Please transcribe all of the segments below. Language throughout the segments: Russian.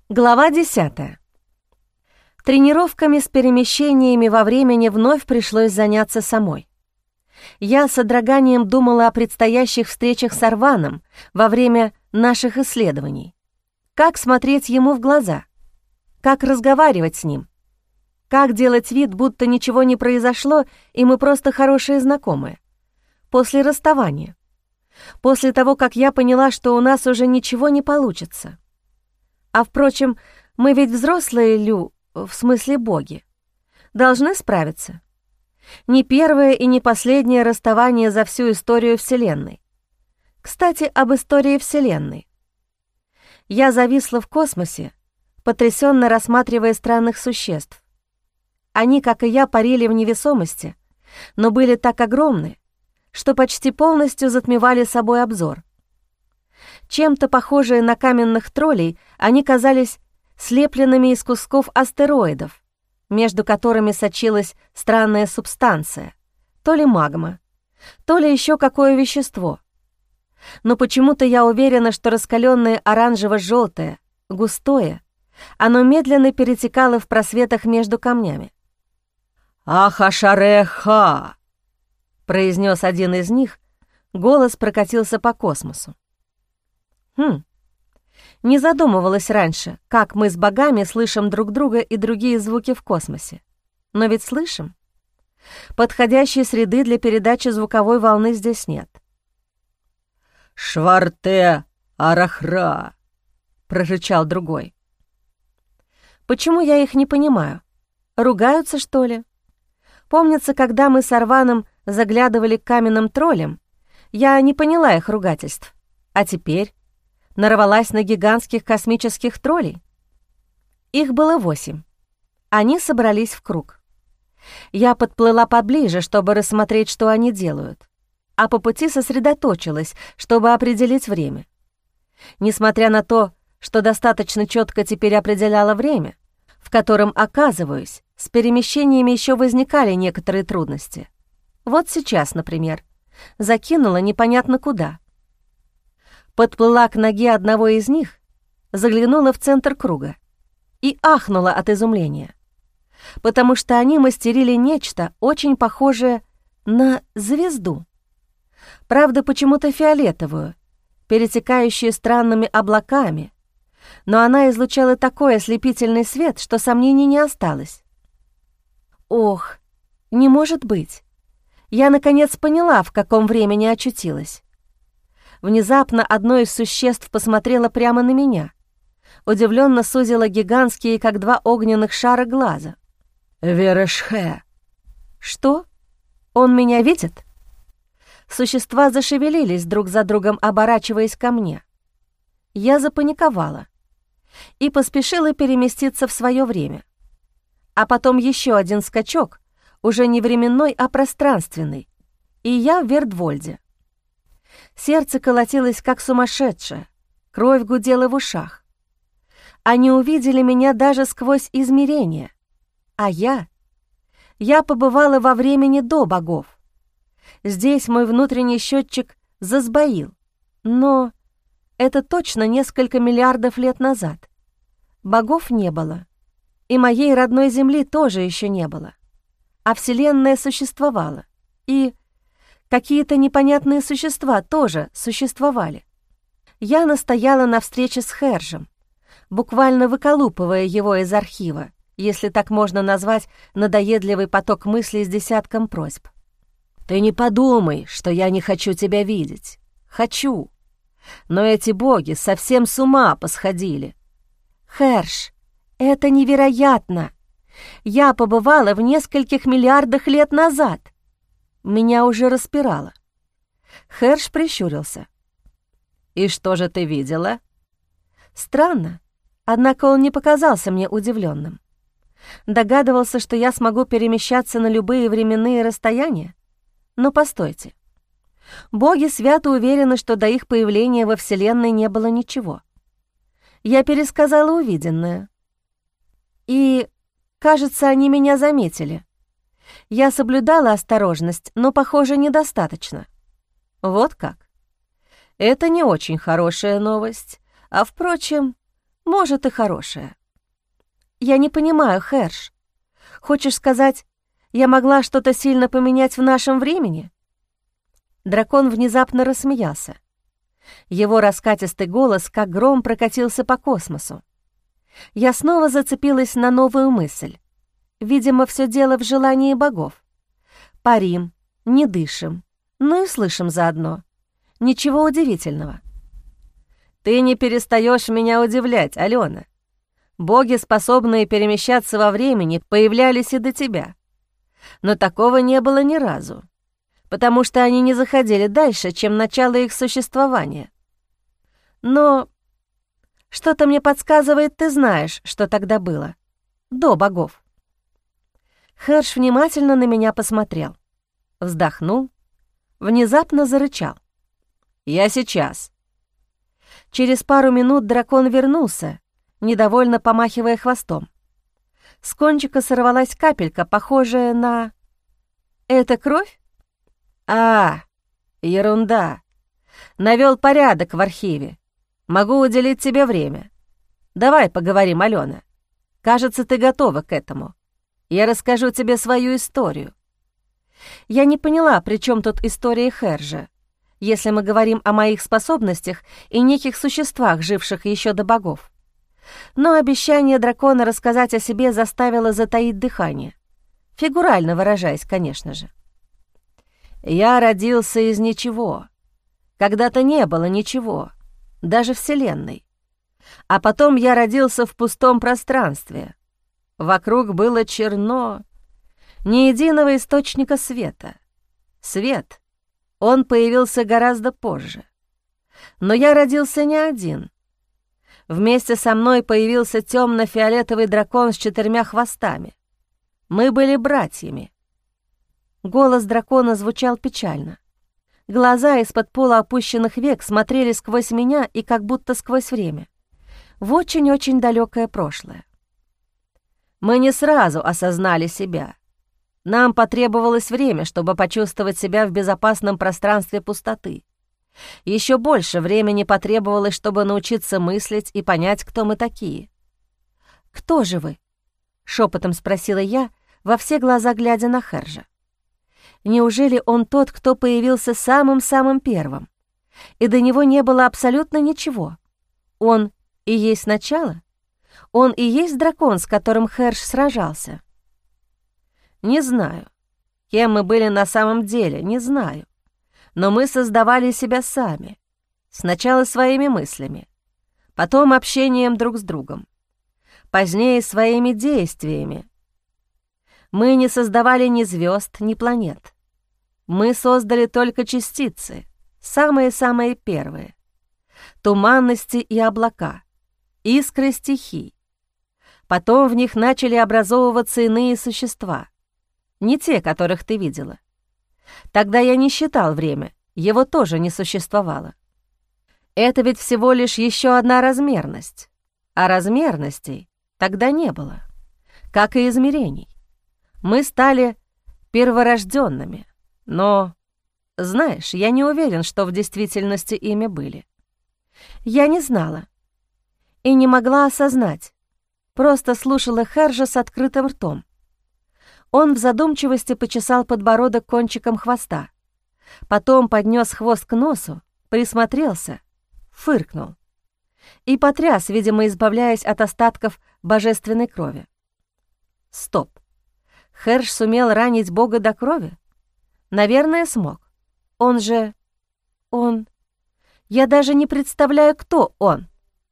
Глава 10. Тренировками с перемещениями во времени вновь пришлось заняться самой. Я с содроганием думала о предстоящих встречах с Арваном во время наших исследований. Как смотреть ему в глаза? Как разговаривать с ним? Как делать вид, будто ничего не произошло, и мы просто хорошие знакомые? После расставания. После того, как я поняла, что у нас уже ничего не получится. А впрочем, мы ведь взрослые, Лю, в смысле боги. Должны справиться. Не первое и не последнее расставание за всю историю Вселенной. Кстати, об истории Вселенной. Я зависла в космосе, потрясенно рассматривая странных существ. Они, как и я, парили в невесомости, но были так огромны, что почти полностью затмевали собой обзор. Чем-то похожие на каменных троллей, они казались слепленными из кусков астероидов, между которыми сочилась странная субстанция, то ли магма, то ли еще какое вещество. Но почему-то я уверена, что раскаленное оранжево-желтое, густое, оно медленно перетекало в просветах между камнями. «Ахашареха!» — произнес один из них, голос прокатился по космосу. Не задумывалась раньше, как мы с богами слышим друг друга и другие звуки в космосе. Но ведь слышим. Подходящей среды для передачи звуковой волны здесь нет. «Шварте арахра!» — прорычал другой. Почему я их не понимаю? Ругаются, что ли? Помнится, когда мы с Арваном заглядывали к каменным троллям, я не поняла их ругательств. А теперь нарвалась на гигантских космических троллей. Их было 8. Они собрались в круг. Я подплыла поближе, чтобы рассмотреть, что они делают, а по пути сосредоточилась, чтобы определить время. Несмотря на то, что достаточно четко теперь определяла время, в котором оказываюсь, с перемещениями еще возникали некоторые трудности. Вот сейчас, например, закинула непонятно куда. Подплыла к ноге одного из них, заглянула в центр круга и ахнула от изумления, потому что они мастерили нечто очень похожее на звезду. Правда, почему-то фиолетовую, перетекающую странными облаками, но она излучала такой ослепительный свет, что сомнений не осталось. Ох, не может быть. Я, наконец, поняла, в каком времени очутилась. Внезапно одно из существ посмотрело прямо на меня, удивленно сузило гигантские, как 2 огненных шара, глаза. «Верешхе!» «Что? Он меня видит?» Существа зашевелились друг за другом, оборачиваясь ко мне. Я запаниковала и поспешила переместиться в свое время. А потом еще один скачок, уже не временной, а пространственный, и я в Вертвольде. Сердце колотилось, как сумасшедшее, кровь гудела в ушах. Они увидели меня даже сквозь измерения, а я побывала во времени до богов. Здесь мой внутренний счетчик засбоил, но это точно несколько миллиардов лет назад. Богов не было, и моей родной Земли тоже еще не было, а Вселенная существовала, и какие-то непонятные существа тоже существовали. Я настояла на встрече с Хержем, буквально выколупывая его из архива, если так можно назвать надоедливый поток мыслей с десятком просьб. «Ты не подумай, что я не хочу тебя видеть. Хочу. Но эти боги совсем с ума посходили». «Херш, это невероятно! Я побывала в нескольких миллиардах лет назад». Меня уже распирало. Херш прищурился. «И что же ты видела?» Странно, однако он не показался мне удивленным. Догадывался, что я смогу перемещаться на любые временные расстояния? Но постойте. Боги свято уверены, что до их появления во Вселенной не было ничего. Я пересказала увиденное. И, кажется, они меня заметили. Я соблюдала осторожность, но, похоже, недостаточно. Вот как. Это не очень хорошая новость. А, впрочем, Может, и хорошее. Я не понимаю, Херш. Хочешь сказать, я могла что-то сильно поменять в нашем времени?» Дракон внезапно рассмеялся. Его раскатистый голос, как гром, прокатился по космосу. Я снова зацепилась на новую мысль. Видимо, все дело в желании богов. Парим, не дышим, ну и слышим заодно. Ничего удивительного. «Ты не перестаешь меня удивлять, Алена. Боги, способные перемещаться во времени, появлялись и до тебя. Но такого не было ни разу, потому что они не заходили дальше, чем начало их существования. Но что-то мне подсказывает, ты знаешь, что тогда было, до богов». Херш внимательно на меня посмотрел, вздохнул, внезапно зарычал. «Я сейчас». Через пару минут дракон вернулся, недовольно помахивая хвостом. С кончика сорвалась капелька, похожая на... «Это кровь?» «А, ерунда. Навёл порядок в архиве. Могу уделить тебе время. Давай поговорим, Алена. Кажется, ты готова к этому. Я расскажу тебе свою историю». Я не поняла, при чем тут история Хержа, если мы говорим о моих способностях и неких существах, живших еще до богов. Но обещание дракона рассказать о себе заставило затаить дыхание. Фигурально выражаясь, конечно же. «Я родился из ничего. Когда-то не было ничего, даже Вселенной. А потом я родился в пустом пространстве. Вокруг было черно, ни единого источника света. Свет, он появился гораздо позже. Но я родился не один. Вместе со мной появился темно-фиолетовый дракон с 4 хвостами. Мы были братьями». Голос дракона звучал печально. Глаза из-под полуопущенных век смотрели сквозь меня и как будто сквозь время, в очень-очень далекое прошлое. «Мы не сразу осознали себя. Нам потребовалось время, чтобы почувствовать себя в безопасном пространстве пустоты. Еще больше времени потребовалось, чтобы научиться мыслить и понять, кто мы такие». «Кто же вы?» — шепотом спросила я, во все глаза глядя на Хержа. Неужели он тот, кто появился самым-самым первым, и до него не было абсолютно ничего? Он и есть начало? Он и есть дракон, с которым Херш сражался? Не знаю, кем мы были на самом деле, не знаю. Но мы создавали себя сами. Сначала своими мыслями, потом общением друг с другом, позднее своими действиями. Мы не создавали ни звезд, ни планет. Мы создали только частицы, самые-самые первые. Туманности и облака, искры стихий. Потом в них начали образовываться иные существа, не те, которых ты видела. Тогда я не считал время, его тоже не существовало. Это ведь всего лишь еще одна размерность, а размерностей тогда не было, как и измерений. Мы стали перворожденными, но, знаешь, я не уверен, что в действительности ими были. Я не знала и не могла осознать, просто слушала Хержа с открытым ртом. Он в задумчивости почесал подбородок кончиком хвоста, потом поднес хвост к носу, присмотрелся, фыркнул и потряс, видимо, избавляясь от остатков божественной крови. Стоп. Херш сумел ранить Бога до крови? Наверное, смог. Он же... Он... Я даже не представляю, кто он.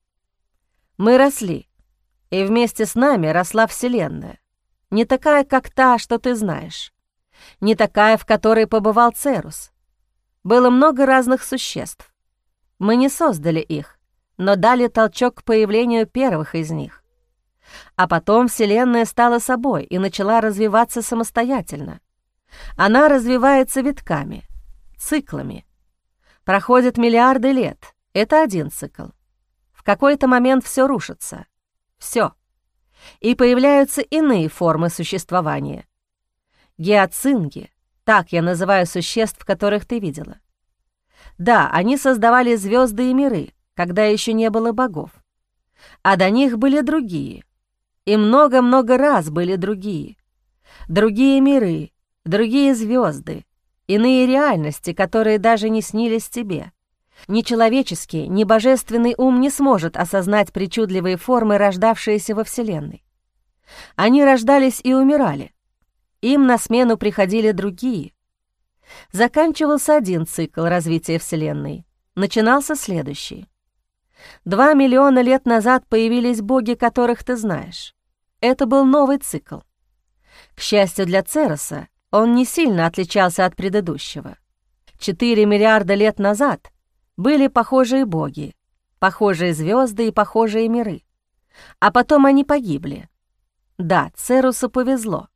Мы росли, и вместе с нами росла Вселенная. Не такая, как та, что ты знаешь. Не такая, в которой побывал Церус. Было много разных существ. Мы не создали их, но дали толчок к появлению первых из них. А потом Вселенная стала собой и начала развиваться самостоятельно. Она развивается витками, циклами. Проходят миллиарды лет, это один цикл. В какой-то момент все рушится. Все. И появляются иные формы существования. Геоцинги, так я называю существ, которых ты видела. Да, они создавали звезды и миры, когда еще не было богов. А до них были другие. И много-много раз были другие. Другие миры, другие звезды, иные реальности, которые даже не снились тебе. Ни человеческий, ни божественный ум не сможет осознать причудливые формы, рождавшиеся во Вселенной. Они рождались и умирали. Им на смену приходили другие. Заканчивался один цикл развития Вселенной, начинался следующий. 2 миллиона лет назад появились боги, которых ты знаешь. Это был новый цикл. К счастью для Цероса, он не сильно отличался от предыдущего. 4 миллиарда лет назад были похожие боги, похожие звезды и похожие миры. А потом они погибли. Да, Церусу повезло.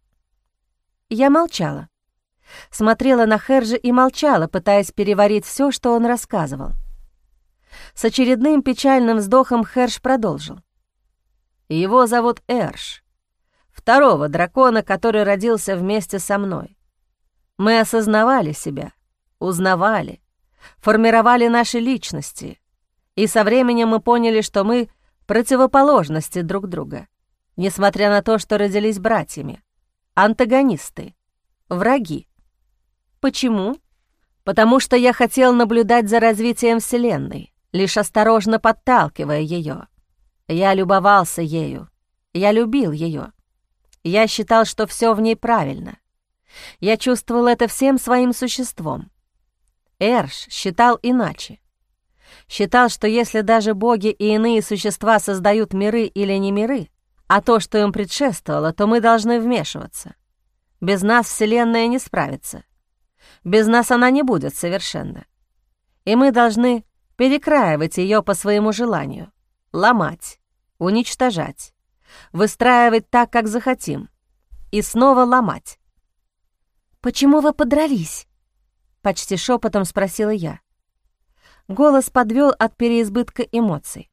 Я молчала. Смотрела на Хержи и молчала, пытаясь переварить все, что он рассказывал. С очередным печальным вздохом Херш продолжил. Его зовут Эрш, второго дракона, который родился вместе со мной. Мы осознавали себя, узнавали, формировали наши личности, и со временем мы поняли, что мы противоположности друг друга, несмотря на то, что родились братьями, антагонисты, враги. Почему? Потому что я хотел наблюдать за развитием Вселенной, лишь осторожно подталкивая ее. Я любовался ею, я любил ее. Я считал, что все в ней правильно. Я чувствовал это всем своим существом. Эрш считал иначе. Считал, что если даже боги и иные существа создают миры или не миры, а то, что им предшествовало, то мы должны вмешиваться. Без нас Вселенная не справится. Без нас она не будет совершенна. И мы должны перекраивать ее по своему желанию, ломать, уничтожать, выстраивать так, как захотим, и снова ломать. «Почему вы подрались?» — почти шепотом спросила я. Голос подвел от переизбытка эмоций.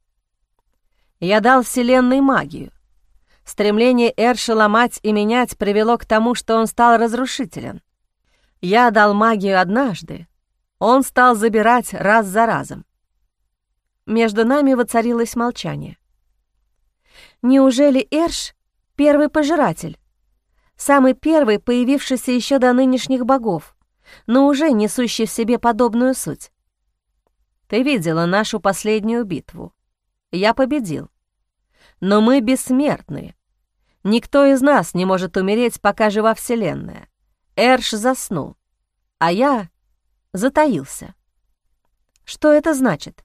Я дал Вселенной магию. Стремление Эрша ломать и менять привело к тому, что он стал разрушителен. Я дал магию однажды, он стал забирать раз за разом. Между нами воцарилось молчание. Неужели Эрш — первый пожиратель? Самый первый, появившийся еще до нынешних богов, но уже несущий в себе подобную суть. Ты видела нашу последнюю битву. Я победил. Но мы бессмертны. Никто из нас не может умереть, пока жива Вселенная. Эрш заснул, а я затаился. Что это значит?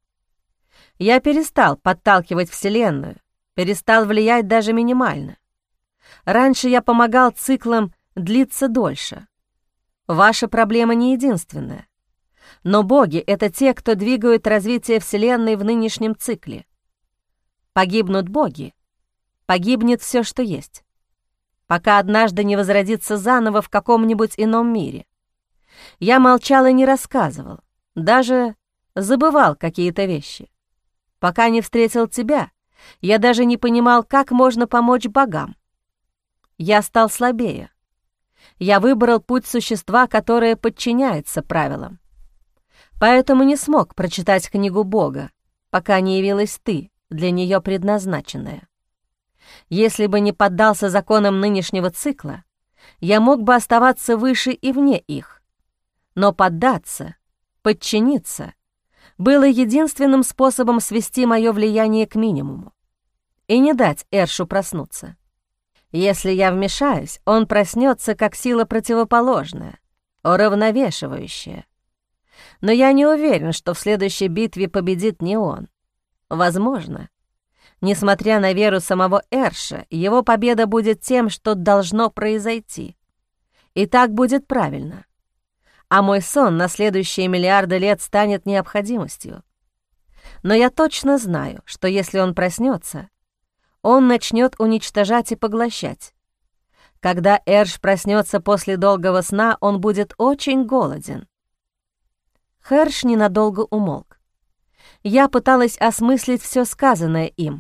Я перестал подталкивать Вселенную, перестал влиять даже минимально. Раньше я помогал циклам длиться дольше. Ваша проблема не единственная. Но боги — это те, кто двигают развитие Вселенной в нынешнем цикле. Погибнут боги, погибнет все, что есть, пока однажды не возродится заново в каком-нибудь ином мире. Я молчал и не рассказывал, даже забывал какие-то вещи. Пока не встретил тебя, я даже не понимал, как можно помочь богам. Я стал слабее. Я выбрал путь существа, которое подчиняется правилам. Поэтому не смог прочитать книгу Бога, пока не явилась ты, для нее предназначенная. Если бы не поддался законам нынешнего цикла, я мог бы оставаться выше и вне их. Но поддаться, подчиниться было единственным способом свести мое влияние к минимуму и не дать Эршу проснуться. Если я вмешаюсь, он проснется как сила противоположная, уравновешивающая. Но я не уверен, что в следующей битве победит не он. Возможно, несмотря на веру самого Эрша, его победа будет тем, что должно произойти. И так будет правильно. А мой сон на следующие миллиарды лет станет необходимостью. Но я точно знаю, что если он проснется, он начнет уничтожать и поглощать. Когда Эрш проснется после долгого сна, он будет очень голоден. Херш ненадолго умолк. Я пыталась осмыслить все сказанное им.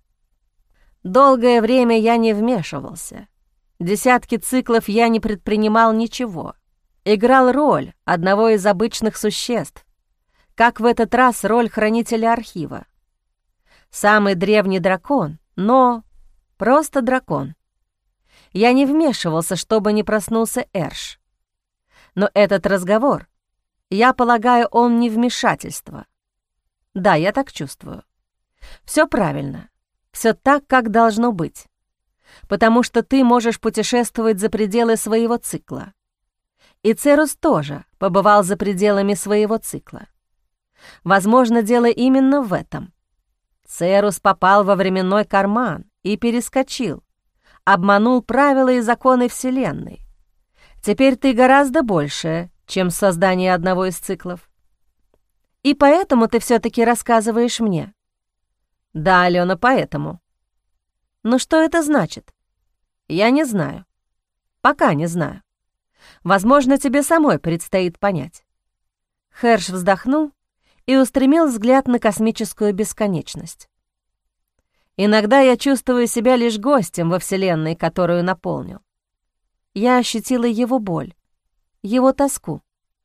Долгое время я не вмешивался. Десятки циклов я не предпринимал ничего. Играл роль одного из обычных существ, как в этот раз роль хранителя архива. Самый древний дракон, но просто дракон. Я не вмешивался, чтобы не проснулся Эрш. Но этот разговор, я полагаю, он не вмешательство. Да, я так чувствую. Все правильно, все так, как должно быть. Потому что ты можешь путешествовать за пределы своего цикла. И Церус тоже побывал за пределами своего цикла. Возможно, дело именно в этом. Церус попал во временной карман и перескочил, обманул правила и законы Вселенной. Теперь ты гораздо больше, чем создание одного из циклов. И поэтому ты все-таки рассказываешь мне. Да, Алена, поэтому. Но что это значит? Я не знаю. Пока не знаю. Возможно, тебе самой предстоит понять. Херш вздохнул и устремил взгляд на космическую бесконечность. Иногда я чувствую себя лишь гостем во Вселенной, которую наполнил. Я ощутила его боль, его тоску.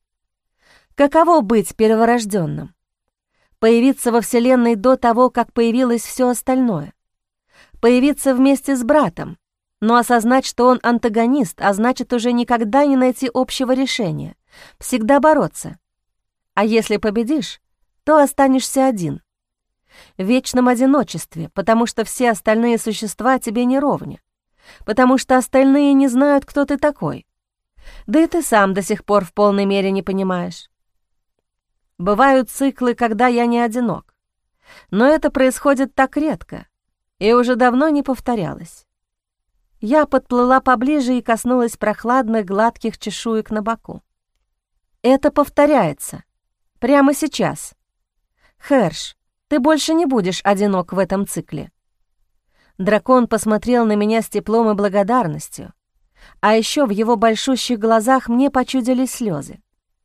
Каково быть перворожденным? Появиться во Вселенной до того, как появилось все остальное. Появиться вместе с братом, но осознать, что он антагонист, а значит, уже никогда не найти общего решения, всегда бороться. А если победишь, то останешься один. В вечном одиночестве, потому что все остальные существа тебе не ровня, потому что остальные не знают, кто ты такой. Да и ты сам до сих пор в полной мере не понимаешь. Бывают циклы, когда я не одинок, но это происходит так редко и уже давно не повторялось. Я подплыла поближе и коснулась прохладных гладких чешуек на боку. Это повторяется. Прямо сейчас. Херш, ты больше не будешь одинок в этом цикле. Дракон посмотрел на меня с теплом и благодарностью, а еще в его большущих глазах мне почудились слезы.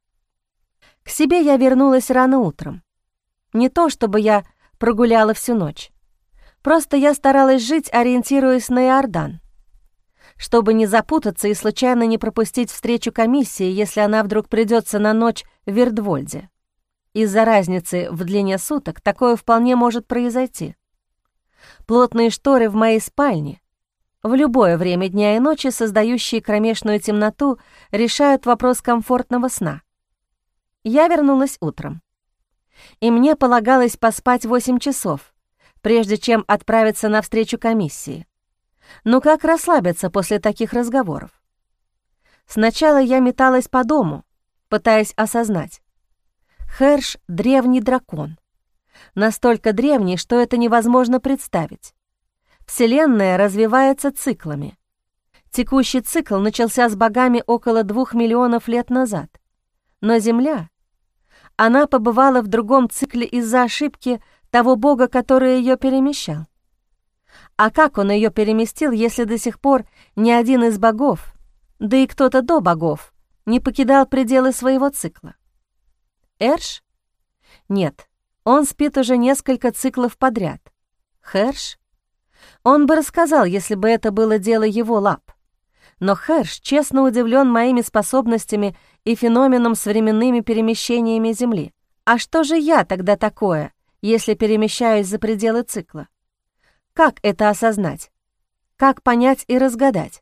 К себе я вернулась рано утром. Не то чтобы я прогуляла всю ночь. Просто я старалась жить, ориентируясь на Иордан. Чтобы не запутаться и случайно не пропустить встречу комиссии, если она вдруг придется на ночь в Вердвольде. Из-за разницы в длине суток такое вполне может произойти. Плотные шторы в моей спальне, в любое время дня и ночи, создающие кромешную темноту, решают вопрос комфортного сна. Я вернулась утром, и мне полагалось поспать 8 часов, прежде чем отправиться на встречу комиссии. Но как расслабиться после таких разговоров? Сначала я металась по дому, пытаясь осознать. Херш — древний дракон. Настолько древний, что это невозможно представить. Вселенная развивается циклами. Текущий цикл начался с богами около 2 миллионов лет назад. Но Земля, она побывала в другом цикле из-за ошибки того бога, который ее перемещал. А как он ее переместил, если до сих пор ни один из богов, да и кто-то до богов, не покидал пределы своего цикла? Эрш? Нет, он спит уже несколько циклов подряд. Херш? Он бы рассказал, если бы это было дело его лап. Но Херш честно удивлен моими способностями и феноменом с временными перемещениями Земли. А что же я тогда такое, если перемещаюсь за пределы цикла? Как это осознать? Как понять и разгадать?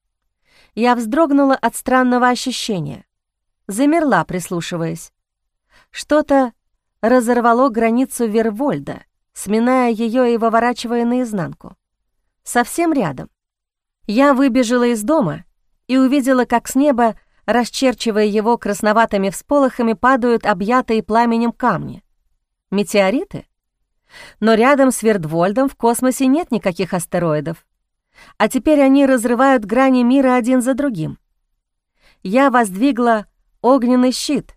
Я вздрогнула от странного ощущения. Замерла, прислушиваясь. Что-то разорвало границу Вервольда, сминая ее и выворачивая наизнанку. Совсем рядом. Я выбежала из дома и увидела, как с неба, расчерчивая его красноватыми всполохами, падают объятые пламенем камни. Метеориты? Но рядом с Вердвольдом в космосе нет никаких астероидов. А теперь они разрывают грани мира один за другим. Я воздвигла огненный щит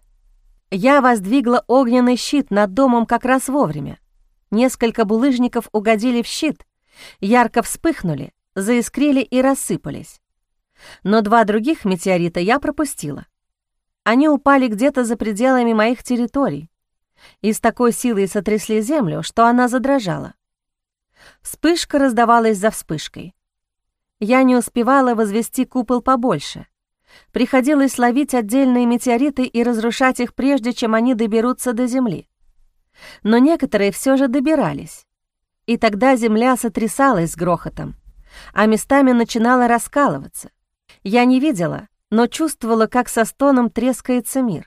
над домом как раз вовремя. Несколько булыжников угодили в щит, ярко вспыхнули, заискрили и рассыпались. Но 2 других метеорита я пропустила. Они упали где-то за пределами моих территорий и с такой силой сотрясли землю, что она задрожала. Вспышка раздавалась за вспышкой. Я не успевала возвести купол побольше. Приходилось ловить отдельные метеориты и разрушать их, прежде чем они доберутся до Земли. Но некоторые все же добирались. и тогда земля сотрясалась с грохотом, а местами начинала раскалываться. Я не видела, но чувствовала, как со стоном трескается мир.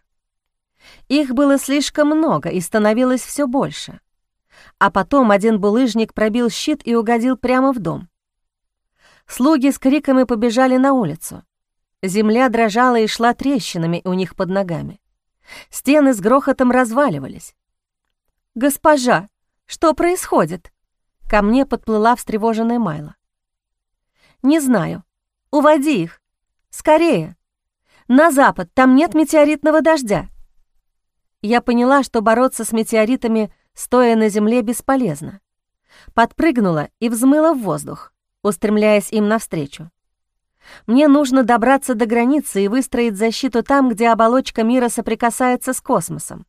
Их было слишком много и становилось все больше. А потом один булыжник пробил щит и угодил прямо в дом. Слуги с криками побежали на улицу. Земля дрожала и шла трещинами у них под ногами. Стены с грохотом разваливались. «Госпожа, что происходит?» Ко мне подплыла встревоженная Майла. «Не знаю. Уводи их. Скорее. На запад, там нет метеоритного дождя». Я поняла, что бороться с метеоритами, стоя на земле, бесполезно. Подпрыгнула и взмыла в воздух, устремляясь им навстречу. Мне нужно добраться до границы и выстроить защиту там, где оболочка мира соприкасается с космосом.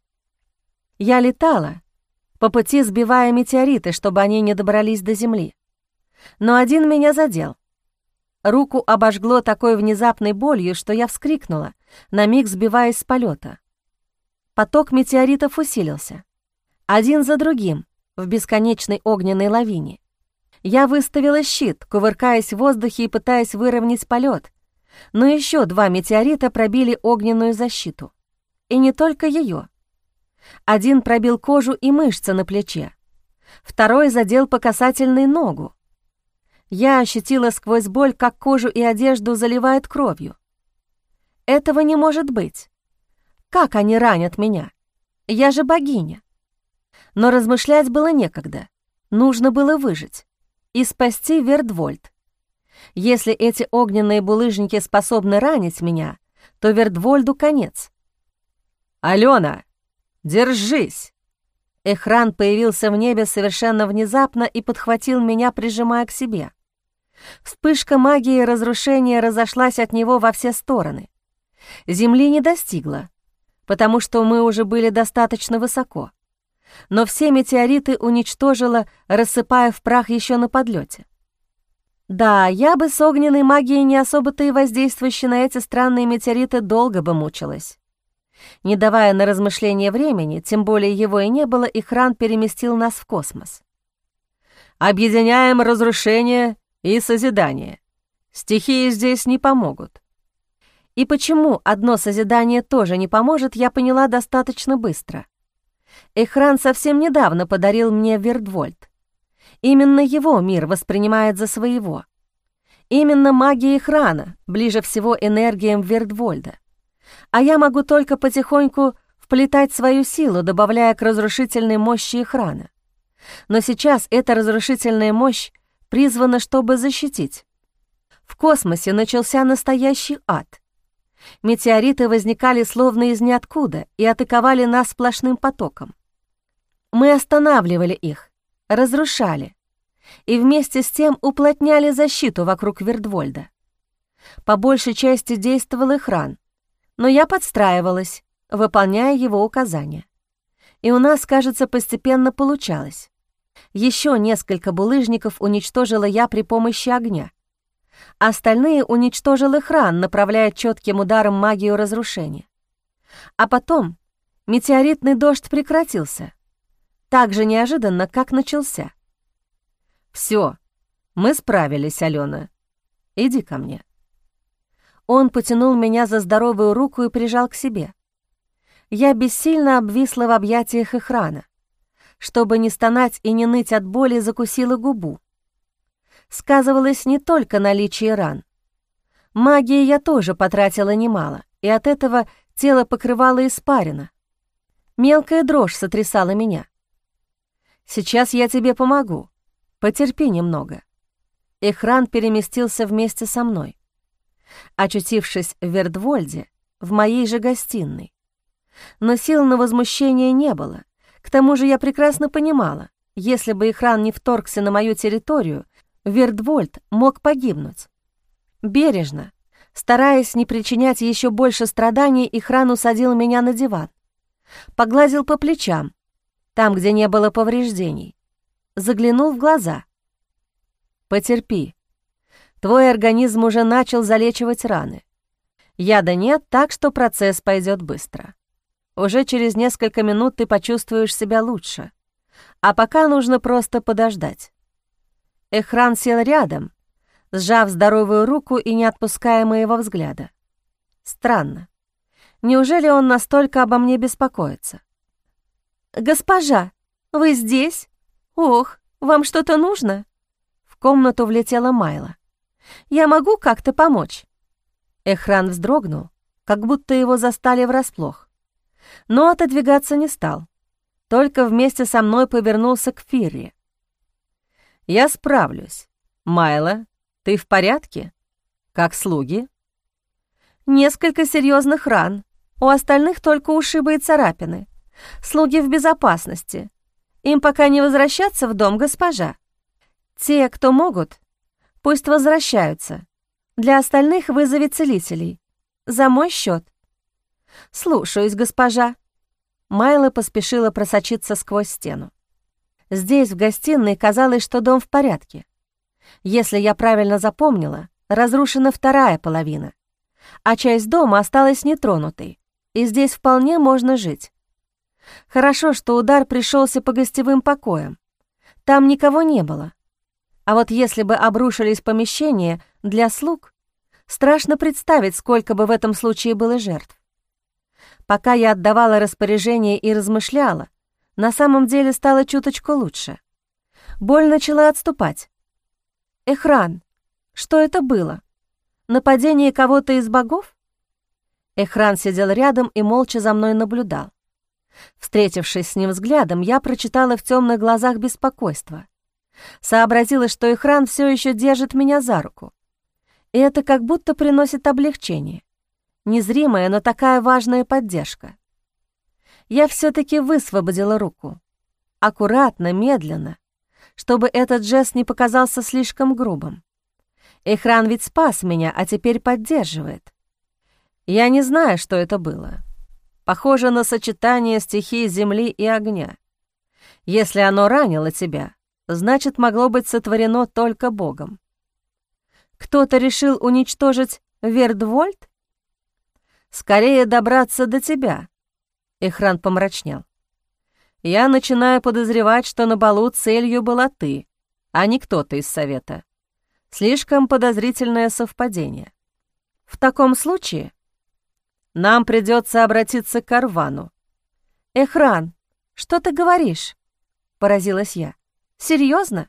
Я летала, по пути сбивая метеориты, чтобы они не добрались до Земли. Но один меня задел. Руку обожгло такой внезапной болью, что я вскрикнула, на миг сбиваясь с полета. Поток метеоритов усилился. Один за другим, в бесконечной огненной лавине. Я выставила щит, кувыркаясь в воздухе и пытаясь выровнять полет, но еще 2 метеорита пробили огненную защиту. И не только ее. Один пробил кожу и мышцы на плече, второй задел по касательной ногу. Я ощутила сквозь боль, как кожу и одежду заливает кровью. Этого не может быть. Как они ранят меня? Я же богиня. Но размышлять было некогда. Нужно было выжить и спасти Вердвольд. Если эти огненные булыжники способны ранить меня, то Вердвольду конец. «Алена, держись!» Эхран появился в небе совершенно внезапно и подхватил меня, прижимая к себе. Вспышка магии разрушения разошлась от него во все стороны. Земли не достигла, потому что мы уже были достаточно высоко. Но все метеориты уничтожила, рассыпая в прах еще на подлете. Да, я бы с огненной магией, не особо-то и воздействующей на эти странные метеориты, долго бы мучилась. Не давая на размышление времени, тем более его и не было, Эхран переместил нас в космос. «Объединяем разрушение и созидание. Стихии здесь не помогут». И почему одно созидание тоже не поможет, я поняла достаточно быстро. Эхран совсем недавно подарил мне Вердвольд. Именно его мир воспринимает за своего. Именно магия Эхрана ближе всего энергиям Вердвольда. А я могу только потихоньку вплетать свою силу, добавляя к разрушительной мощи Эхрана. Но сейчас эта разрушительная мощь призвана, чтобы защитить. В космосе начался настоящий ад. Метеориты возникали словно из ниоткуда и атаковали нас сплошным потоком. Мы останавливали их, разрушали, и вместе с тем уплотняли защиту вокруг Вердвольда. По большей части действовал Эхран, но я подстраивалась, выполняя его указания. И у нас, кажется, постепенно получалось. Еще несколько булыжников уничтожила я при помощи огня. Остальные уничтожил Эхран, направляя четким ударом магию разрушения. А потом метеоритный дождь прекратился, так же неожиданно, как начался. «Все, мы справились, Алена. Иди ко мне». Он потянул меня за здоровую руку и прижал к себе. Я бессильно обвисла в объятиях Эхрана. Чтобы не стонать и не ныть от боли, закусила губу. Сказывалось не только наличие ран. Магии я тоже потратила немало, и от этого тело покрывало испарина. Мелкая дрожь сотрясала меня. «Сейчас я тебе помогу. Потерпи немного». Эхран переместился вместе со мной, очутившись в Вердвольде, в моей же гостиной. Но сил на возмущение не было. К тому же я прекрасно понимала, если бы Эхран не вторгся на мою территорию, Вердвольд мог погибнуть. Бережно, стараясь не причинять еще больше страданий, Эхран усадил меня на диван, погладил по плечам, там, где не было повреждений, заглянул в глаза. «Потерпи. Твой организм уже начал залечивать раны. Яда нет, так что процесс пойдет быстро. Уже через несколько минут ты почувствуешь себя лучше. А пока нужно просто подождать. Эхран сел рядом, сжав здоровую руку и не отпуская моего взгляда. Странно. Неужели он настолько обо мне беспокоится? «Госпожа, вы здесь? Ох, вам что-то нужно?» В комнату влетела Майла. «Я могу как-то помочь?» Эхран вздрогнул, как будто его застали врасплох. Но отодвигаться не стал, только вместе со мной повернулся к Фирре. «Я справлюсь. Майла, ты в порядке? Как слуги?» «Несколько серьезных ран. У остальных только ушибы и царапины. Слуги в безопасности. Им пока не возвращаться в дом, госпожа. Те, кто могут, пусть возвращаются. Для остальных вызови целителей. За мой счет. «Слушаюсь, госпожа». Майла поспешила просочиться сквозь стену. Здесь, в гостиной, казалось, что дом в порядке. Если я правильно запомнила, разрушена вторая половина, а часть дома осталась нетронутой, и здесь вполне можно жить. Хорошо, что удар пришелся по гостевым покоям. Там никого не было. А вот если бы обрушились помещения для слуг, страшно представить, сколько бы в этом случае было жертв. Пока я отдавала распоряжение и размышляла, на самом деле стало чуточку лучше. Боль начала отступать. «Эхран, что это было? Нападение кого-то из богов?» Эхран сидел рядом и молча за мной наблюдал. Встретившись с ним взглядом, я прочитала в темных глазах беспокойство. Сообразила, что Эхран все еще держит меня за руку. И это как будто приносит облегчение. Незримая, но такая важная поддержка. Я все-таки высвободила руку. Аккуратно, медленно, чтобы этот жест не показался слишком грубым. Эхран ведь спас меня, а теперь поддерживает. Я не знаю, что это было. Похоже на сочетание стихий земли и огня. Если оно ранило тебя, значит, могло быть сотворено только Богом. Кто-то решил уничтожить Вердвольд? Скорее добраться до тебя. Эхран помрачнел. Я начинаю подозревать, что на балу целью была ты, а не кто-то из совета. Слишком подозрительное совпадение. В таком случае нам придется обратиться к Арвану. Эхран, что ты говоришь? Поразилась я. Серьезно?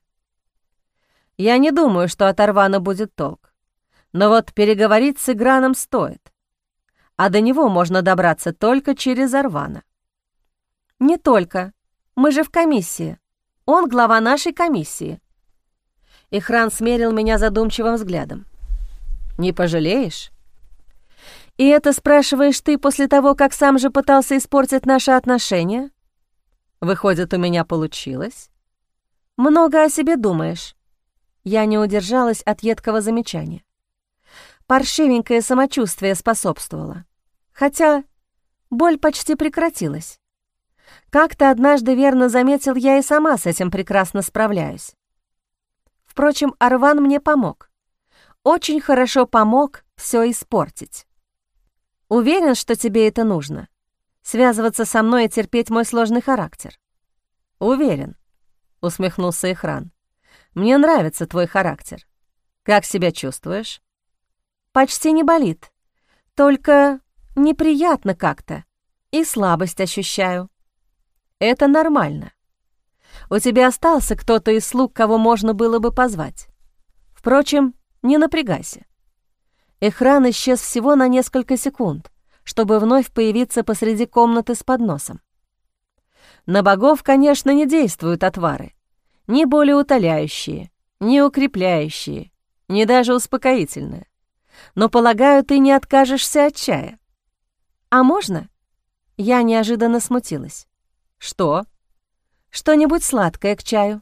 Я не думаю, что от Арвана будет толк. Но вот переговорить с Играном стоит. А до него можно добраться только через Арвана. Не только. Мы же в комиссии. Он глава нашей комиссии. Эхран смерил меня задумчивым взглядом. Не пожалеешь? И это спрашиваешь ты после того, как сам же пытался испортить наши отношения? Выходит, у меня получилось? Много о себе думаешь. Я не удержалась от едкого замечания. Паршивенькое самочувствие способствовало. Хотя боль почти прекратилась. Как-то однажды верно заметил, я и сама с этим прекрасно справляюсь. Впрочем, Арван мне помог. Очень хорошо помог все испортить. Уверен, что тебе это нужно? Связываться со мной и терпеть мой сложный характер? Уверен, усмехнулся Эхран. Мне нравится твой характер. Как себя чувствуешь? Почти не болит. Только неприятно как-то. И слабость ощущаю. Это нормально. У тебя остался кто-то из слуг, кого можно было бы позвать. Впрочем, не напрягайся. Эхран исчез всего на несколько секунд, чтобы вновь появиться посреди комнаты с подносом. На богов, конечно, не действуют отвары. Ни болеутоляющие, ни укрепляющие, ни даже успокоительные. Но, полагаю, ты не откажешься от чая. А можно? Я неожиданно смутилась. Что? Что-нибудь сладкое к чаю.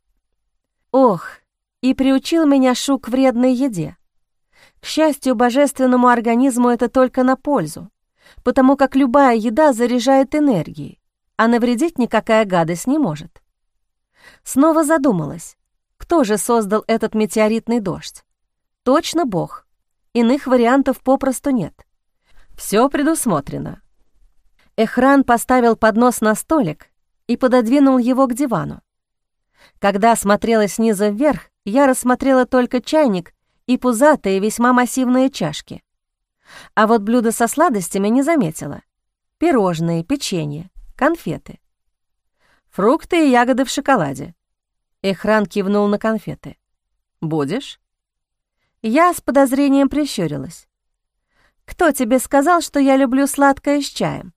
Ох, и приучил меня Шу к вредной еде. К счастью, божественному организму это только на пользу, потому как любая еда заряжает энергией, а навредить никакая гадость не может. Снова задумалась, кто же создал этот метеоритный дождь? Точно Бог. Иных вариантов попросту нет. Все предусмотрено. Эхран поставил поднос на столик и пододвинул его к дивану. Когда смотрела снизу вверх, я рассмотрела только чайник и пузатые, весьма массивные чашки. А вот блюдо со сладостями не заметила. Пирожные, печенье, конфеты. Фрукты и ягоды в шоколаде. Эхран кивнул на конфеты. «Будешь?» Я с подозрением прищурилась. «Кто тебе сказал, что я люблю сладкое с чаем?»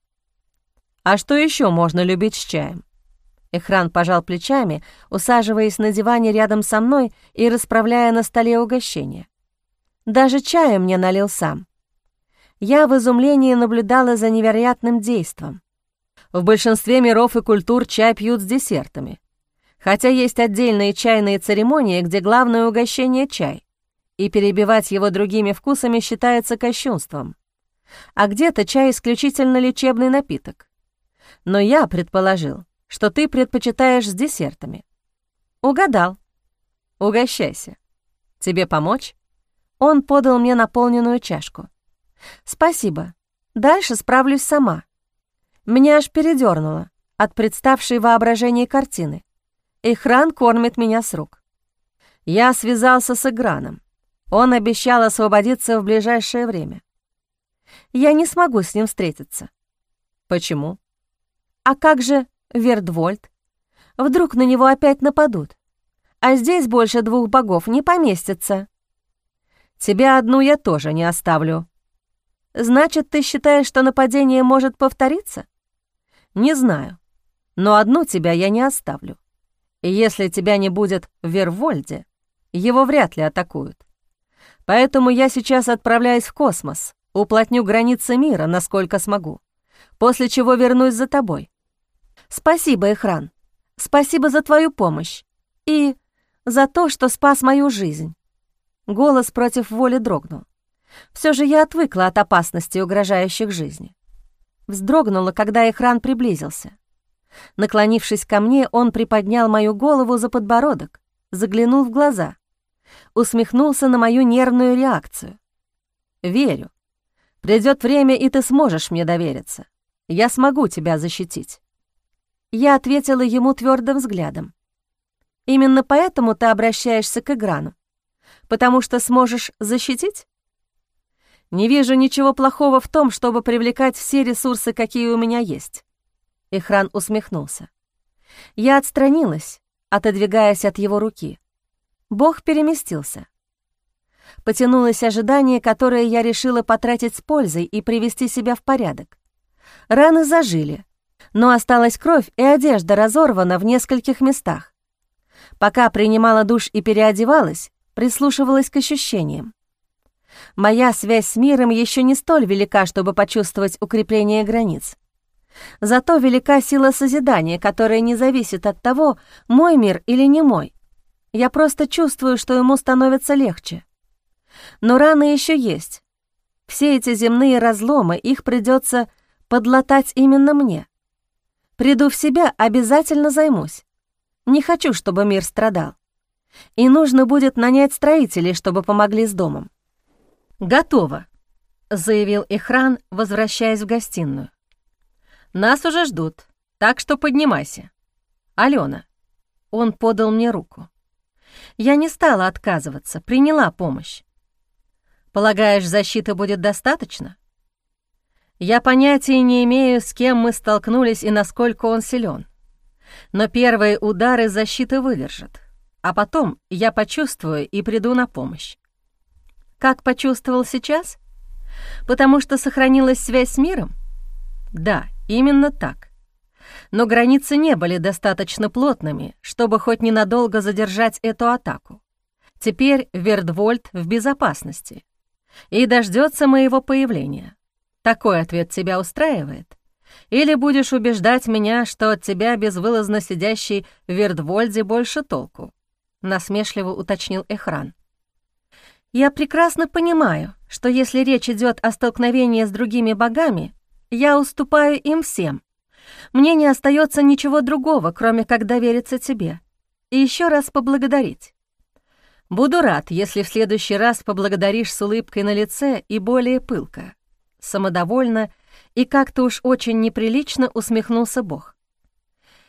«А что еще можно любить с чаем?» Эхран пожал плечами, усаживаясь на диване рядом со мной и расправляя на столе угощение. Даже чая мне налил сам. Я в изумлении наблюдала за невероятным действом. В большинстве миров и культур чай пьют с десертами. Хотя есть отдельные чайные церемонии, где главное угощение — чай, и перебивать его другими вкусами считается кощунством. А где-то чай исключительно лечебный напиток. Но я предположил, что ты предпочитаешь с десертами. Угадал. Угощайся. Тебе помочь? Он подал мне наполненную чашку. Спасибо. Дальше справлюсь сама. Меня аж передёрнуло от представшей воображении картины. Эхран кормит меня с рук. Я связался с Играном. Он обещал освободиться в ближайшее время. Я не смогу с ним встретиться. Почему? А как же Вердвольд? Вдруг на него опять нападут? А здесь больше 2 богов не поместится. Тебя одну я тоже не оставлю. Значит, ты считаешь, что нападение может повториться? Не знаю, но одну тебя я не оставлю. И если тебя не будет в Вервольде, его вряд ли атакуют. Поэтому я сейчас отправляюсь в космос, уплотню границы мира, насколько смогу, после чего вернусь за тобой. Спасибо, Эхран. Спасибо за твою помощь. И за то, что спас мою жизнь. Голос против воли дрогнул. Все же я отвыкла от опасностей, угрожающих жизни. Вздрогнула, когда Эхран приблизился. Наклонившись ко мне, он приподнял мою голову за подбородок, заглянул в глаза, усмехнулся на мою нервную реакцию. «Верю. Придет время, и ты сможешь мне довериться. Я смогу тебя защитить». Я ответила ему твердым взглядом. «Именно поэтому ты обращаешься к Играну? Потому что сможешь защитить?» «Не вижу ничего плохого в том, чтобы привлекать все ресурсы, какие у меня есть». Эхран усмехнулся. Я отстранилась, отодвигаясь от его руки. Бог переместился. Потянулось ожидание, которое я решила потратить с пользой и привести себя в порядок. Раны зажили, но осталась кровь, и одежда разорвана в нескольких местах. Пока принимала душ и переодевалась, прислушивалась к ощущениям. Моя связь с миром еще не столь велика, чтобы почувствовать укрепление границ. Зато велика сила созидания, которая не зависит от того, мой мир или не мой. Я просто чувствую, что ему становится легче. Но раны еще есть. Все эти земные разломы, их придется подлатать именно мне. Приду в себя, обязательно займусь. Не хочу, чтобы мир страдал. И нужно будет нанять строителей, чтобы помогли с домом. «Готово», — заявил Эхран, возвращаясь в гостиную. «Нас уже ждут, так что поднимайся. Алена». Он подал мне руку. Я не стала отказываться, приняла помощь. «Полагаешь, защиты будет достаточно?» Я понятия не имею, с кем мы столкнулись и насколько он силен. Но первые удары защиты выдержат, а потом я почувствую и приду на помощь. Как почувствовал сейчас? Потому что сохранилась связь с миром? Да, именно так. Но границы не были достаточно плотными, чтобы хоть ненадолго задержать эту атаку. Теперь Вердвольд в безопасности и дождется моего появления. Такой ответ тебя устраивает? Или будешь убеждать меня, что от тебя, безвылазно сидящий в Вердвольде, больше толку?» — насмешливо уточнил Эхран. «Я прекрасно понимаю, что если речь идет о столкновении с другими богами, я уступаю им всем. Мне не остается ничего другого, кроме как довериться тебе и еще раз поблагодарить. Буду рад, если в следующий раз поблагодаришь с улыбкой на лице и более пылко». Самодовольно и как-то уж очень неприлично усмехнулся Бог.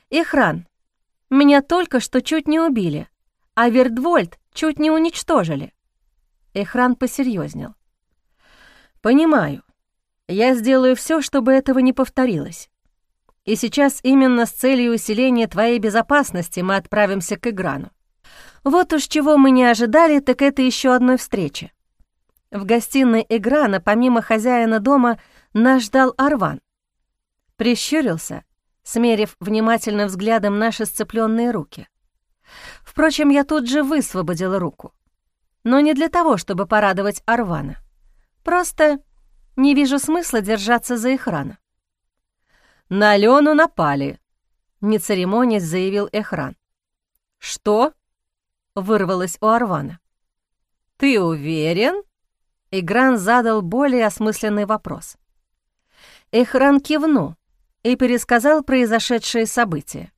«Ихран, меня только что чуть не убили, а Вердвольд чуть не уничтожили». Ихран посерьезнел. «Понимаю. Я сделаю все, чтобы этого не повторилось. И сейчас именно с целью усиления твоей безопасности мы отправимся к Играну. Вот уж чего мы не ожидали, так это еще одной встречи. В гостиной Играна, помимо хозяина дома, нас ждал Арван. Прищурился, смерив внимательным взглядом наши сцепленные руки. Впрочем, я тут же высвободила руку. Но не для того, чтобы порадовать Арвана. Просто не вижу смысла держаться за Ихрана. «На Алену напали», — не церемонясь заявил Эхран. «Что?» — вырвалось у Арвана. «Ты уверен?» — Игран задал более осмысленный вопрос. Эхран кивнул и пересказал произошедшие события.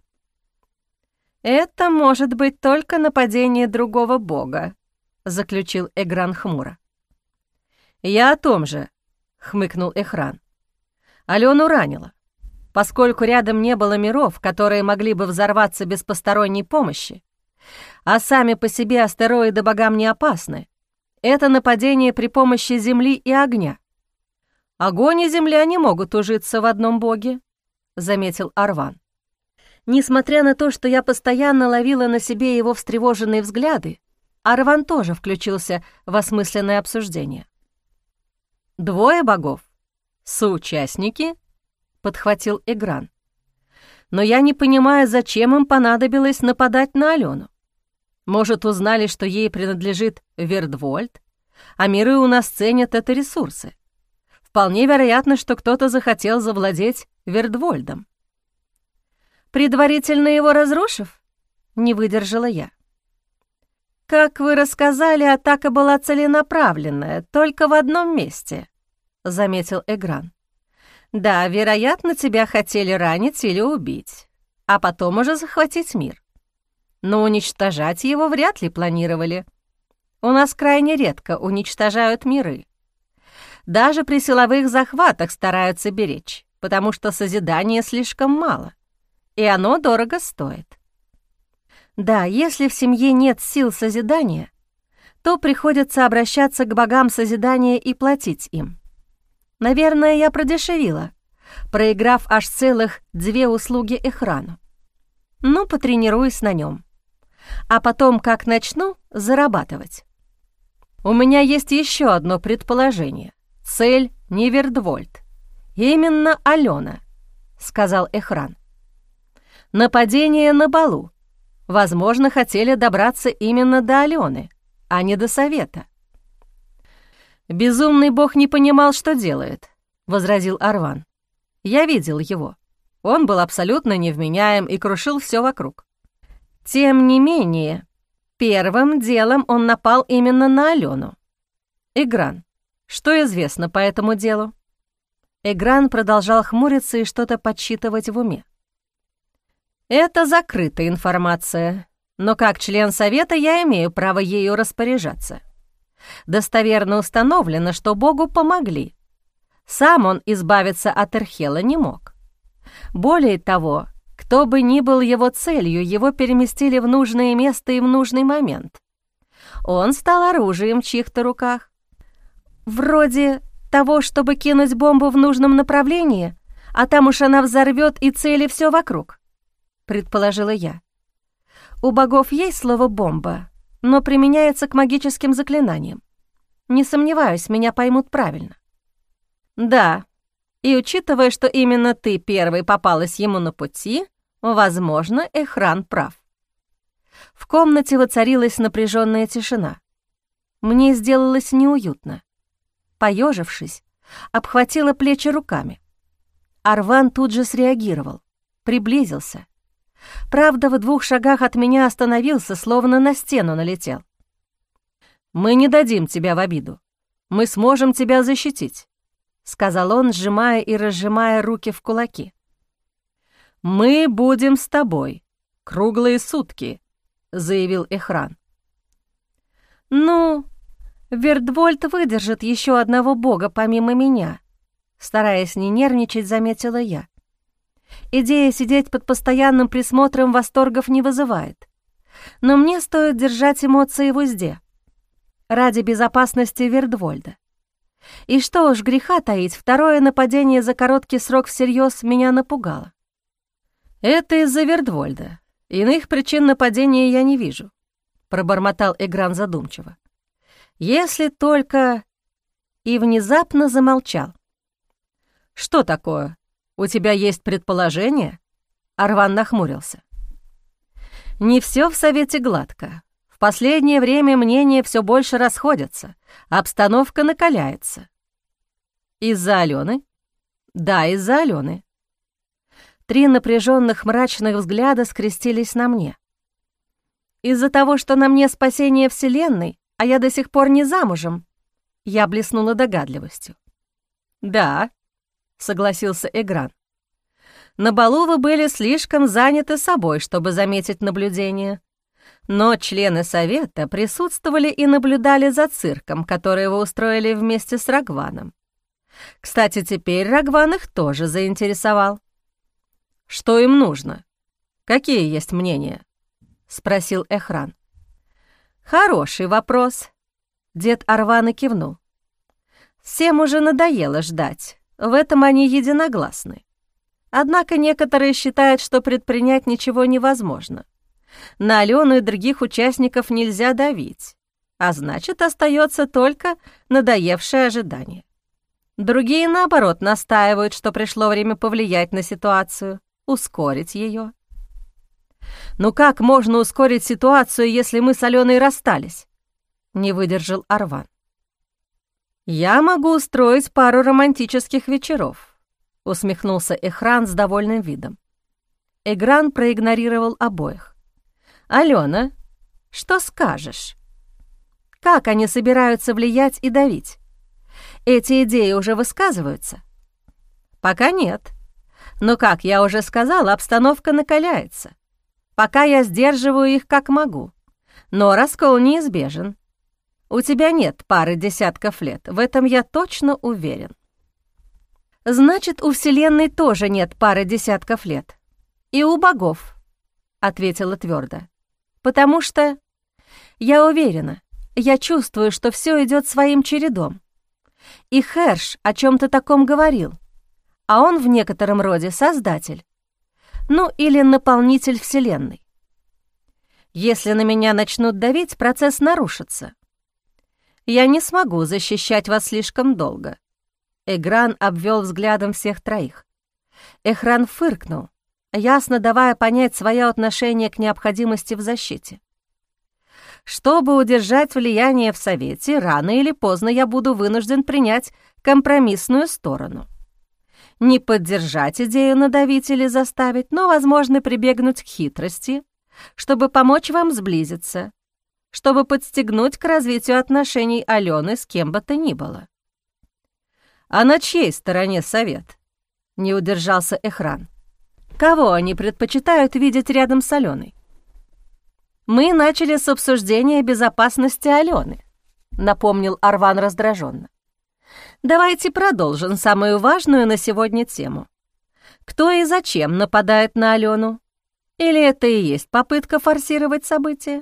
«Это может быть только нападение другого бога», — заключил Эгран хмуро. «Я о том же», — хмыкнул Эхран. «Алену ранило. Поскольку рядом не было миров, которые могли бы взорваться без посторонней помощи, а сами по себе астероиды богам не опасны, это нападение при помощи земли и огня. Огонь и земля не могут ужиться в одном боге», — заметил Арван. Несмотря на то, что я постоянно ловила на себе его встревоженные взгляды, Арван тоже включился в осмысленное обсуждение. «Двое богов? Соучастники?» — подхватил Игран. «Но я не понимаю, зачем им понадобилось нападать на Алену. Может, узнали, что ей принадлежит Вердвольд, а миры у нас ценят это ресурсы. Вполне вероятно, что кто-то захотел завладеть Вердвольдом». «Предварительно его разрушив?» — не выдержала я. «Как вы рассказали, атака была целенаправленная, только в одном месте», — заметил Эгран. «Да, вероятно, тебя хотели ранить или убить, а потом уже захватить мир. Но уничтожать его вряд ли планировали. У нас крайне редко уничтожают миры. Даже при силовых захватах стараются беречь, потому что созидания слишком мало, и оно дорого стоит. Да, если в семье нет сил созидания, то приходится обращаться к богам созидания и платить им. Наверное, я продешевила, проиграв аж целых 2 услуги Эхрану. Ну, потренируюсь на нем. А потом, как начну, зарабатывать. У меня есть еще одно предположение. Цель не Вердвольд. Именно Алена, сказал Эхран. Нападение на балу. Возможно, хотели добраться именно до Алены, а не до Совета. «Безумный бог не понимал, что делает», — возразил Арван. «Я видел его. Он был абсолютно невменяем и крушил все вокруг. Тем не менее, первым делом он напал именно на Алену. Игран, что известно по этому делу?» Игран продолжал хмуриться и что-то подсчитывать в уме. «Это закрытая информация, но как член Совета я имею право ею распоряжаться. Достоверно установлено, что Богу помогли. Сам он избавиться от Эрхела не мог. Более того, кто бы ни был его целью, его переместили в нужное место и в нужный момент. Он стал оружием в чьих-то руках. Вроде того, чтобы кинуть бомбу в нужном направлении, а там уж она взорвет и цели все вокруг, предположила я. У богов есть слово «бомба», но применяется к магическим заклинаниям. Не сомневаюсь, меня поймут правильно. Да, и учитывая, что именно ты первой попалась ему на пути, возможно, Эхран прав. В комнате воцарилась напряженная тишина. Мне сделалось неуютно. Поежившись, обхватила плечи руками. Арван тут же среагировал, приблизился. Правда, в 2 шагах от меня остановился, словно на стену налетел. «Мы не дадим тебя в обиду. Мы сможем тебя защитить», — сказал он, сжимая и разжимая руки в кулаки. «Мы будем с тобой круглые сутки», — заявил Эхран. «Ну, Вердвольд выдержит еще одного бога помимо меня», — стараясь не нервничать, заметила я. Идея сидеть под постоянным присмотром восторгов не вызывает. Но мне стоит держать эмоции в узде ради безопасности Вердвольда. И что уж греха таить, второе нападение за короткий срок всерьез меня напугало. «Это из-за Вердвольда. Иных причин нападения я не вижу», — пробормотал Эгран задумчиво. «Если только...» И внезапно замолчал. «Что такое? У тебя есть предположение?» Арван нахмурился. «Не все в Совете гладко. В последнее время мнения все больше расходятся, обстановка накаляется». «Из-за Алены?» «Да, из-за Алены». 3 напряженных мрачных взгляда скрестились на мне. «Из-за того, что на мне спасение Вселенной, а я до сих пор не замужем?» Я блеснула догадливостью. «Да», — согласился Эгран. «На балу вы были слишком заняты собой, чтобы заметить наблюдение. Но члены совета присутствовали и наблюдали за цирком, который вы устроили вместе с Рагваном. Кстати, теперь Рагван их тоже заинтересовал». «Что им нужно? Какие есть мнения?» — спросил Эхран. «Хороший вопрос», — дед Арвана кивнул. «Всем уже надоело ждать, в этом они единогласны. Однако некоторые считают, что предпринять ничего невозможно. На Алену и других участников нельзя давить, а значит, остается только надоевшее ожидание. Другие, наоборот, настаивают, что пришло время повлиять на ситуацию, ускорить ее. «Ну как можно ускорить ситуацию, если мы с Аленой расстались?» — не выдержал Арван. «Я могу устроить пару романтических вечеров», — усмехнулся Эхран с довольным видом. Эгран проигнорировал обоих. «Алена, что скажешь? Как они собираются влиять и давить? Эти идеи уже высказываются?» «Пока нет. Но, как я уже сказала, обстановка накаляется. Пока я сдерживаю их как могу, но раскол неизбежен. У тебя нет пары десятков лет, в этом я точно уверен». «Значит, у Вселенной тоже нет пары десятков лет. И у богов», — ответила твердо. «Потому что я уверена, я чувствую, что все идет своим чередом. И Херш о чем-то таком говорил, а он в некотором роде создатель, ну или наполнитель Вселенной. Если на меня начнут давить, процесс нарушится. Я не смогу защищать вас слишком долго». Эгран обвел взглядом всех троих. Эхран фыркнул, ясно давая понять свое отношение к необходимости в защите. «Чтобы удержать влияние в Совете, рано или поздно я буду вынужден принять компромиссную сторону. Не поддержать идею, надавить или заставить, но, возможно, прибегнуть к хитрости, чтобы помочь вам сблизиться, чтобы подстегнуть к развитию отношений Алены с кем бы то ни было». «А на чьей стороне Совет?» — не удержался Эхран. «Кого они предпочитают видеть рядом с Аленой?» «Мы начали с обсуждения безопасности Алены», — напомнил Арван раздраженно. «Давайте продолжим самую важную на сегодня тему. Кто и зачем нападает на Алену? Или это и есть попытка форсировать события?»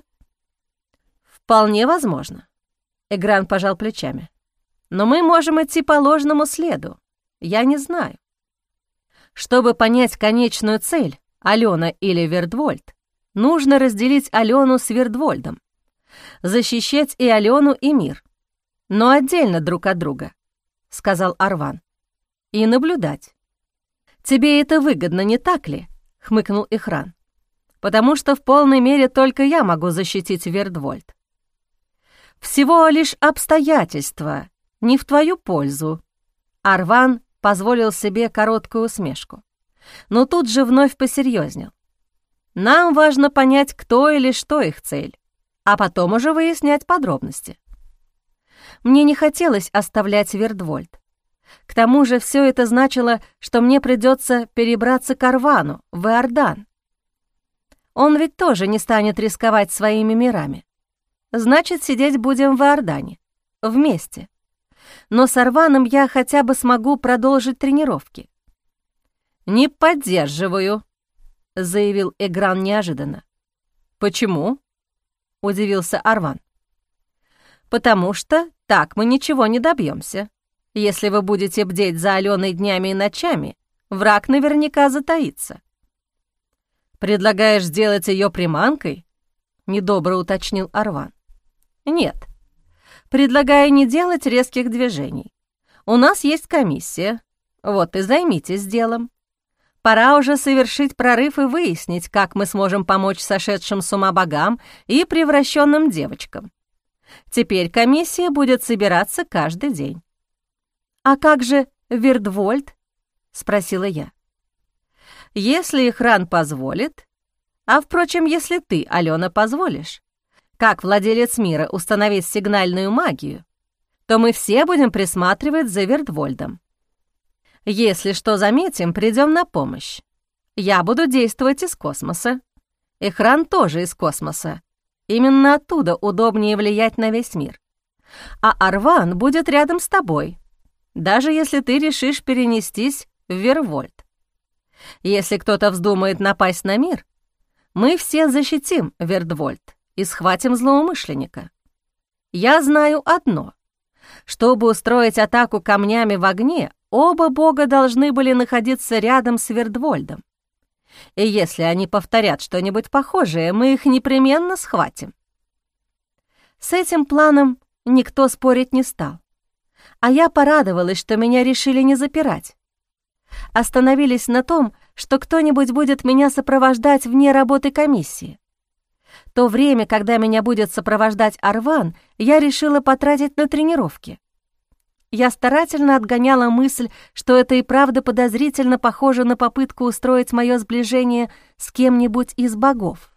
«Вполне возможно», — Эгран пожал плечами. «Но мы можем идти по ложному следу. Я не знаю. Чтобы понять конечную цель, Алена или Вердвольд, нужно разделить Алену с Вердвольдом, защищать и Алену, и мир, но отдельно друг от друга», — сказал Арван, — «и наблюдать». «Тебе это выгодно, не так ли?» — хмыкнул Эхран. «Потому что в полной мере только я могу защитить Вердвольд. Всего лишь обстоятельства не в твою пользу». Арван позволил себе короткую усмешку, но тут же вновь посерьезнел. «Нам важно понять, кто или что их цель, а потом уже выяснять подробности». Мне не хотелось оставлять Вердвольд. К тому же все это значило, что мне придется перебраться к Арвану, в Иордан. Он ведь тоже не станет рисковать своими мирами. Значит, сидеть будем в Иордане, вместе. Но с Арваном я хотя бы смогу продолжить тренировки. «Не поддерживаю», — заявил Эгран неожиданно. «Почему?» — удивился Арван. «Потому что так мы ничего не добьемся. Если вы будете бдеть за Аленой днями и ночами, враг наверняка затаится». «Предлагаешь сделать ее приманкой?» — недобро уточнил Арван. «Нет. Предлагаю не делать резких движений. У нас есть комиссия. Вот и займитесь делом. Пора уже совершить прорыв и выяснить, как мы сможем помочь сошедшим с ума богам и превращенным девочкам. Теперь комиссия будет собираться каждый день». «А как же Вирдвольд?» — спросила я. «Если Ихран позволит, а, впрочем, если ты, Алена, позволишь, как владелец мира установить сигнальную магию, то мы все будем присматривать за Вирдвольдом. Если что заметим, придем на помощь. Я буду действовать из космоса. Ихран тоже из космоса. Именно оттуда удобнее влиять на весь мир. А Арван будет рядом с тобой, даже если ты решишь перенестись в Вирвольд. Если кто-то вздумает напасть на мир, мы все защитим Вирдвольд и схватим злоумышленника. Я знаю одно. Чтобы устроить атаку камнями в огне, оба бога должны были находиться рядом с Вирдвольдом. И если они повторят что-нибудь похожее, мы их непременно схватим». С этим планом никто спорить не стал. А я порадовалась, что меня решили не запирать. Остановились на том, что кто-нибудь будет меня сопровождать вне работы комиссии. То время, когда меня будет сопровождать Арван, я решила потратить на тренировки. Я старательно отгоняла мысль, что это и правда подозрительно похоже на попытку устроить мое сближение с кем-нибудь из богов.